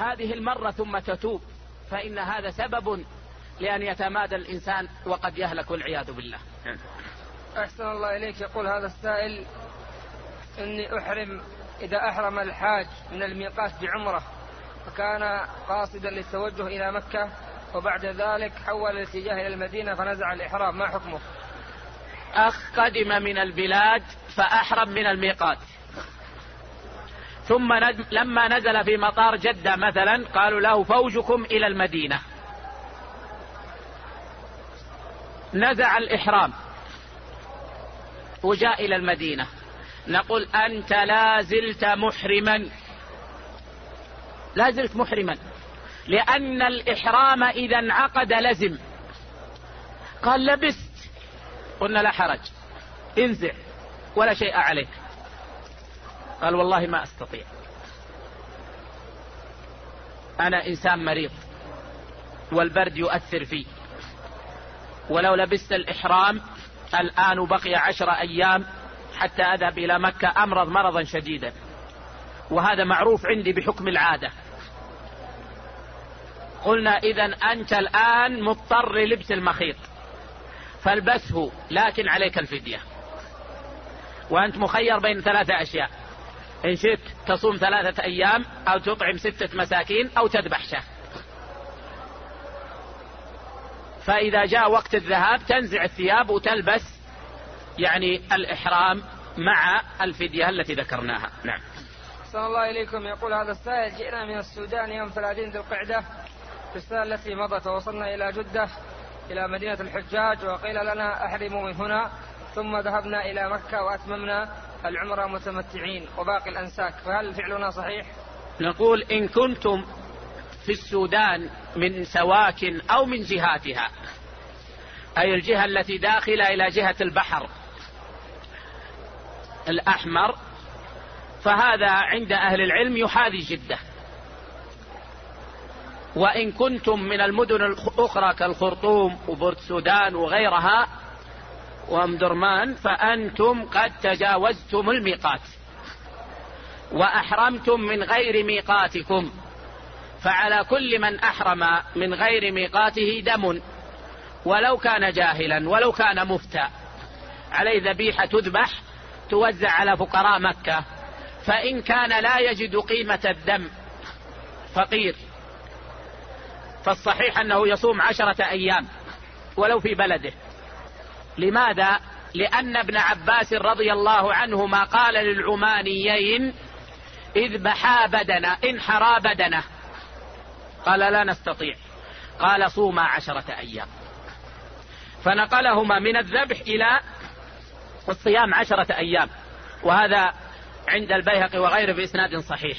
هذه المرة ثم تتوب، فإن هذا سبب لأن يتمادى الإنسان وقد يهلك والعياذ بالله. أحسن الله إليك. يقول هذا السائل: إني أحرم إذا أحرم الحاج من الميقات بعمرة، فكان قاصدا للتوجه إلى مكة، وبعد ذلك حول الاتجاه إلى المدينة فنزع الإحرام، ما حكمه؟ قدم من البلاد فأحرم من الميقات، ثم لما نزل في مطار جدة مثلا قالوا له فوجكم إلى المدينة، نزع الإحرام وجاء إلى المدينة، نقول أنت لا زلت محرما، لا زلت محرما، لأن الإحرام إذا انعقد لزم. قال لبست، قلنا لا حرج، انزع ولا شيء عليك. قال والله ما أستطيع، أنا إنسان مريض والبرد يؤثر فيه، ولو لبست الإحرام الآن بقي 10 أيام حتى أذهب إلى مكة أمرض مرضا شديدا، وهذا معروف عندي بحكم العادة. قلنا إذن أنت الآن مضطر للبس المخيط فالبسه، لكن عليك الفدية، وأنت مخير بين 3 أشياء: إن شئت تصوم 3 أيام، أو تطعم 6 مساكين، أو تذبح شاة. فإذا جاء وقت الذهاب تنزع الثياب وتلبس يعني الإحرام مع الفدية التي ذكرناها. نعم. صلى الله إليكم. يقول هذا السائل: جئنا من السودان يوم 30 ذي القعدة في السنة التي مضت، ووصلنا إلى جدة إلى مدينة الحجاج، وقيل لنا أحرموا من هنا، ثم ذهبنا إلى مكة وأتممنا العمرة متمتعين وباقي الأنساك، فهل فعلنا صحيح؟ نقول إن كنتم في السودان من سواكن أو من جهاتها، أي الجهة التي داخلة إلى جهة البحر الأحمر، فهذا عند أهل العلم يحاذي جدة. وإن كنتم من المدن الأخرى كالخرطوم وبورت سودان وغيرها وأمدرمان، فأنتم قد تجاوزتم الميقات وأحرمتم من غير ميقاتكم، فعلى كل من أحرم من غير ميقاته دم، ولو كان جاهلا ولو كان مفتى، عليه ذبيحة تذبح توزع على فقراء مكة. فإن كان لا يجد قيمة الدم فقير، فالصحيح أنه يصوم 10 أيام ولو في بلده. لماذا؟ لأن ابن عباس رضي الله عنهما قال للعمانيين: اذبحا بدنه، انحرا بدنه. قال لا نستطيع، قال صوما 10 أيام، فنقلهما من الذبح إلى الصيام 10 أيام، وهذا عند البيهقي وغيره بإسناد صحيح.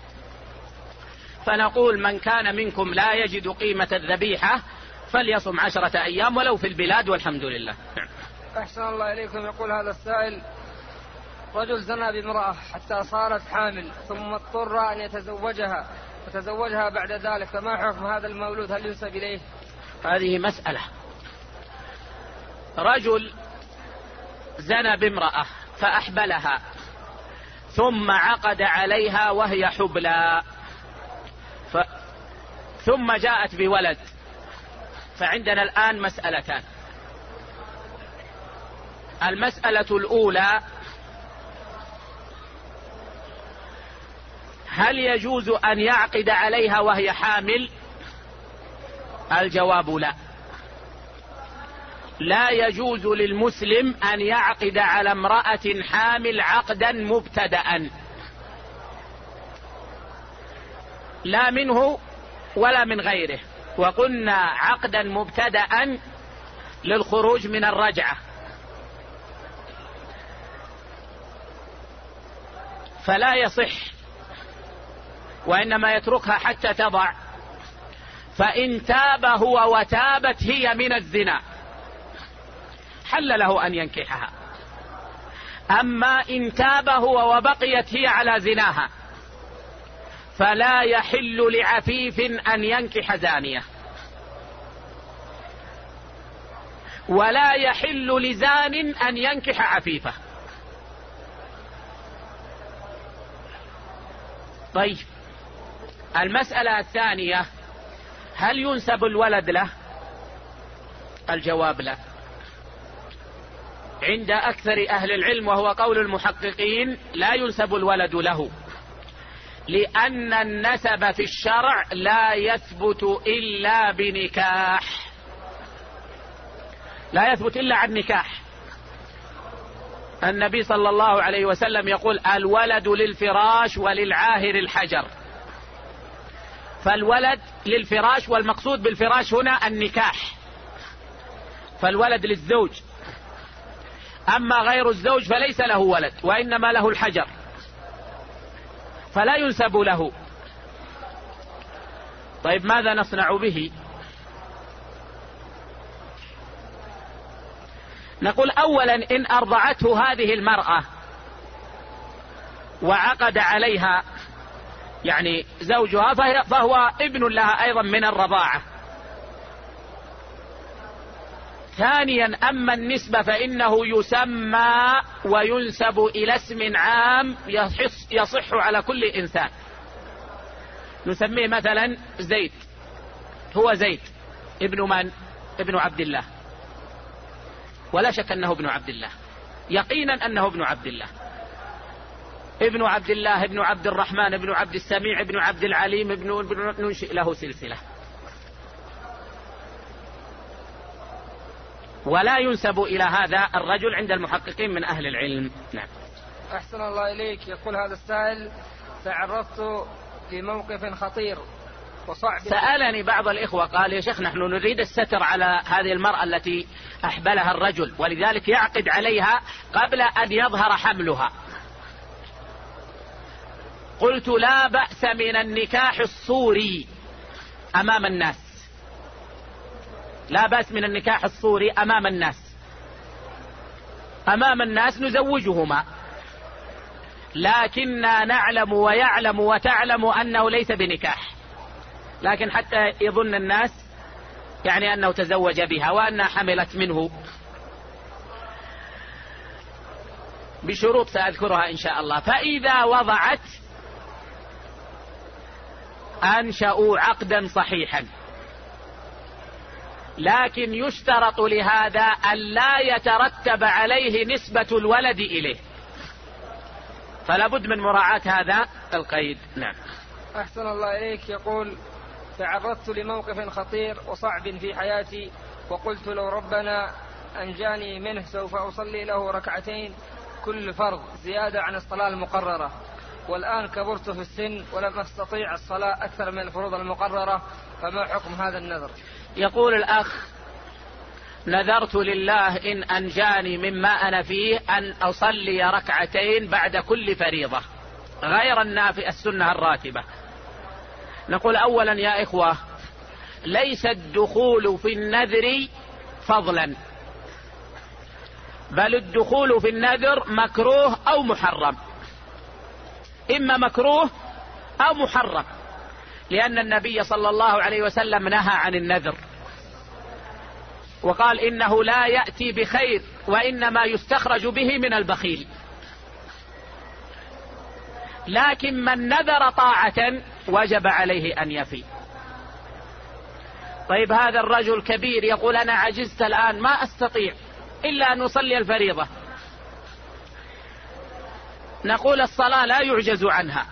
فنقول من كان منكم لا يجد قيمة الذبيحة فليصم 10 أيام ولو في البلاد، والحمد لله. أحسن الله إليكم. يقول هذا السائل: رجل زنى بامرأة حتى صارت حامل، ثم اضطر أن يتزوجها وتزوجها بعد ذلك، فما حكم هذا المولود؟ هل ينسب إليه؟ هذه مسألة. رجل زنى بامرأة فأحبلها، ثم عقد عليها وهي حبلى، ثم جاءت بولد، فعندنا الآن مسألتان. المسألة الأولى: هل يجوز أن يعقد عليها وهي حامل؟ الجواب لا، لا يجوز للمسلم أن يعقد على امرأة حامل عقدا مبتدأ، لا منه ولا من غيره. وقلنا عقدا مبتدأ للخروج من الرجعة، فلا يصح، وإنما يتركها حتى تضع، فإن تاب هو وتابت هي من الزنا حل له أن ينكحها. أما إن تاب هو وبقيت هي على زناها فلا يحل لعفيف أن ينكح زانية، ولا يحل لزان أن ينكح عفيفة. طيب، المسألة الثانية: هل ينسب الولد له؟ الجواب لا. عند أكثر أهل العلم وهو قول المحققين لا ينسب الولد له، لأن النسب في الشرع لا يثبت إلا بنكاح، لا يثبت إلا عن نكاح. النبي صلى الله عليه وسلم يقول: الولد للفراش وللعاهر الحجر. فالولد للفراش، والمقصود بالفراش هنا النكاح، فالولد للزوج. أما غير الزوج فليس له ولد وإنما له الحجر، فلا ينسب له. طيب ماذا نصنع به؟ نقول: أولا إن أرضعته هذه المرأة وعقد عليها يعني زوجها فهو ابن لها أيضا من الرضاعة. ثانيا أما النسبة فإنه يسمى وينسب إلى اسم عام يصح على كل إنسان. نسميه مثلا زيد، هو زيد ابن من؟ ابن عبد الله، ولا شك أنه ابن عبد الله، يقينا أنه ابن عبد الله، ابن عبد الله، ابن عبد الرحمن، ابن عبد السميع، ابن عبد العليم، ننشئ له سلسلة. ولا ينسب إلى هذا الرجل عند المحققين من أهل العلم. نعم. أحسن الله إليك. يقول هذا السائل: تعرضت لموقف خطير وصعب. سألني بعض الإخوة قال: يا شيخ نحن نريد الستر على هذه المرأة التي أحبلها الرجل، ولذلك يعقد عليها قبل أن يظهر حملها. قلت: لا بأس من النكاح الصوري أمام الناس، لا بأس من النكاح الصوري أمام الناس، أمام الناس نزوجهما، لكننا نعلم ويعلم وتعلم أنه ليس بنكاح، لكن حتى يظن الناس يعني أنه تزوج بها وأنها حملت منه، بشروط سأذكرها إن شاء الله. فإذا وضعت أنشأوا عقدا صحيحا، لكن يشترط لهذا أن لا يترتب عليه نسبة الولد إليه، فلا بد من مراعاة هذا القيد. نعم. أحسن الله إليك. يقول: تعرضت لموقف خطير وصعب في حياتي، وقلت لو ربنا أنجاني منه سوف أصلي له ركعتين كل فرض زيادة عن الصلاة المقررة، والآن كبرت في السن ولم أستطيع الصلاة أكثر من الفروض المقررة، فما حكم هذا النذر؟ يقول الأخ: نذرت لله إن أنجاني مما أنا فيه أن أصلي ركعتين بعد كل فريضة غير السنة الراتبة. نقول: أولا يا إخوة، ليس الدخول في النذر فضلا، بل الدخول في النذر مكروه أو محرم، إما مكروه أو محرم، لأن النبي صلى الله عليه وسلم نهى عن النذر وقال: إنه لا يأتي بخير وإنما يستخرج به من البخيل. لكن من نذر طاعة وجب عليه أن يفي. طيب هذا الرجل كبير يقول: أنا عجزت الآن ما أستطيع إلا أن أصلي الفريضة. نقول: الصلاة لا يعجز عنها،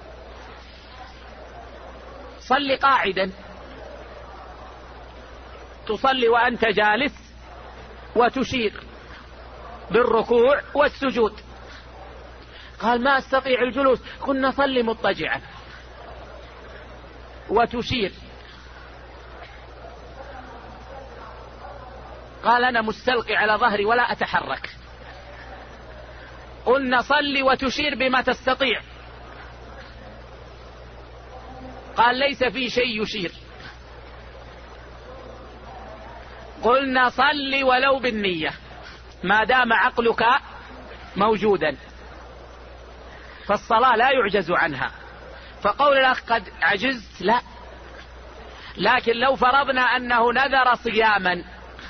صل قاعدا، تصلي وأنت جالس وتشير بالركوع والسجود. قال: ما أستطيع الجلوس. قلنا: صلي مضطجعا وتشير. قال: أنا مستلقي على ظهري ولا أتحرك. قلنا: صلي وتشير بما تستطيع. قال: ليس في شيء يشير. قلنا: صل ولو بالنية ما دام عقلك موجودا، فالصلاة لا يعجز عنها. فقول الأخ قد عجزت، لا، لكن لو فرضنا أنه نذر صياما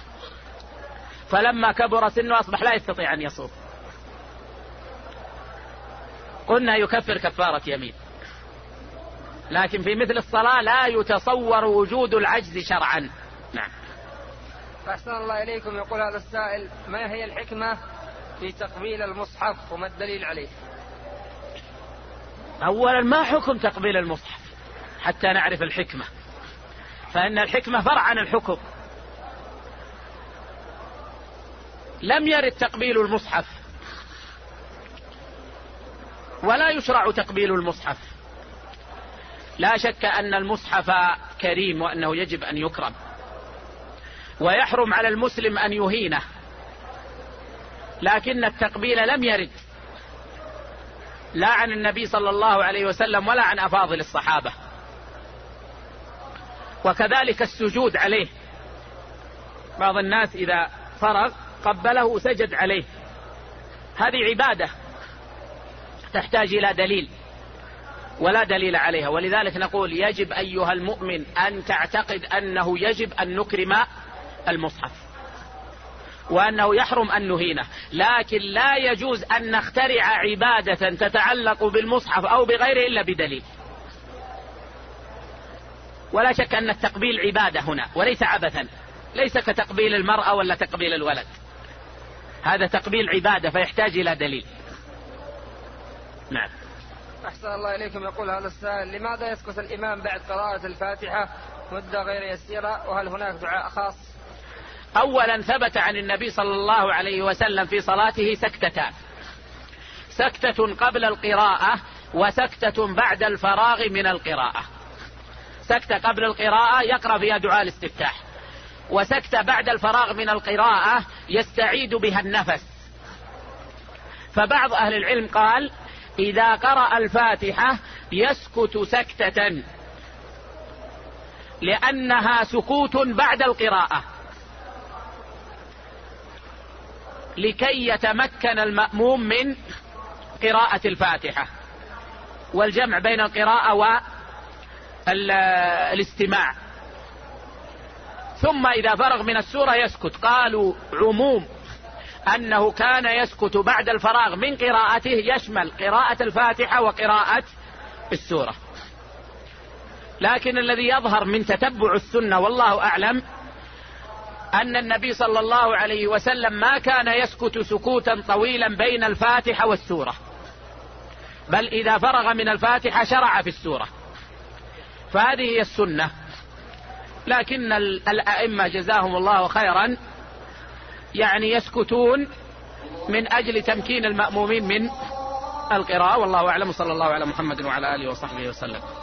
فلما كبر سنه أصبح لا يستطيع أن يصوم، قلنا: يكفر كفارة يمين. لكن في مثل الصلاة لا يتصور وجود العجز شرعا. نعم. أحسن الله إليكم. يقول هذا السائل: ما هي الحكمة في تقبيل المصحف وما الدليل عليه؟ أولا ما حكم تقبيل المصحف حتى نعرف الحكمة، فإن الحكمة فرع عن الحكم. لم يرد تقبيل المصحف ولا يشرع تقبيل المصحف. لا شك أن المصحف كريم وأنه يجب أن يكرم، ويحرم على المسلم أن يهينه، لكن التقبيل لم يرد لا عن النبي صلى الله عليه وسلم ولا عن أفاضل الصحابة. وكذلك السجود عليه، بعض الناس إذا فرغ قبله سجد عليه، هذه عبادة تحتاج إلى دليل ولا دليل عليها. ولذلك نقول يجب أيها المؤمن أن تعتقد أنه يجب أن نكرم المصحف وأنه يحرم أن نهينه، لكن لا يجوز أن نخترع عبادة تتعلق بالمصحف أو بغيره إلا بدليل. ولا شك أن التقبيل عبادة هنا وليس عبثا، ليس كتقبيل المرأة ولا تقبيل الولد، هذا تقبيل عبادة فيحتاج إلى دليل. نعم. أحسن الله إليكم. يقول هذا السائل: لماذا يسكت الإمام بعد قراءة الفاتحة مدة غير يسيرة، وهل هناك دعاء خاص؟ أولا ثبت عن النبي صلى الله عليه وسلم في صلاته سكتتان: سكتة قبل القراءة وسكتة بعد الفراغ من القراءة. سكتة قبل القراءة يقرأ فيها دعاء الاستفتاح، وسكتة بعد الفراغ من القراءة يستعيد بها النفس. فبعض أهل العلم قال إذا قرأ الفاتحة يسكت سكتة لأنها سكوت بعد القراءة لكي يتمكن المأموم من قراءة الفاتحة والجمع بين القراءة والاستماع. ثم إذا فرغ من السورة يسكت. قالوا عموم أنه كان يسكت بعد الفراغ من قراءته يشمل قراءة الفاتحة وقراءة السورة. لكن الذي يظهر من تتبع السنة والله أعلم أن النبي صلى الله عليه وسلم ما كان يسكت سكوتا طويلا بين الفاتحة والسورة، بل إذا فرغ من الفاتحة شرع في السورة، فهذه هي السنة. لكن الأئمة جزاهم الله خيرا يعني يسكتون من أجل تمكين المأمومين من القراءة، والله أعلم. صلى الله على محمد وعلى آله وصحبه وسلم.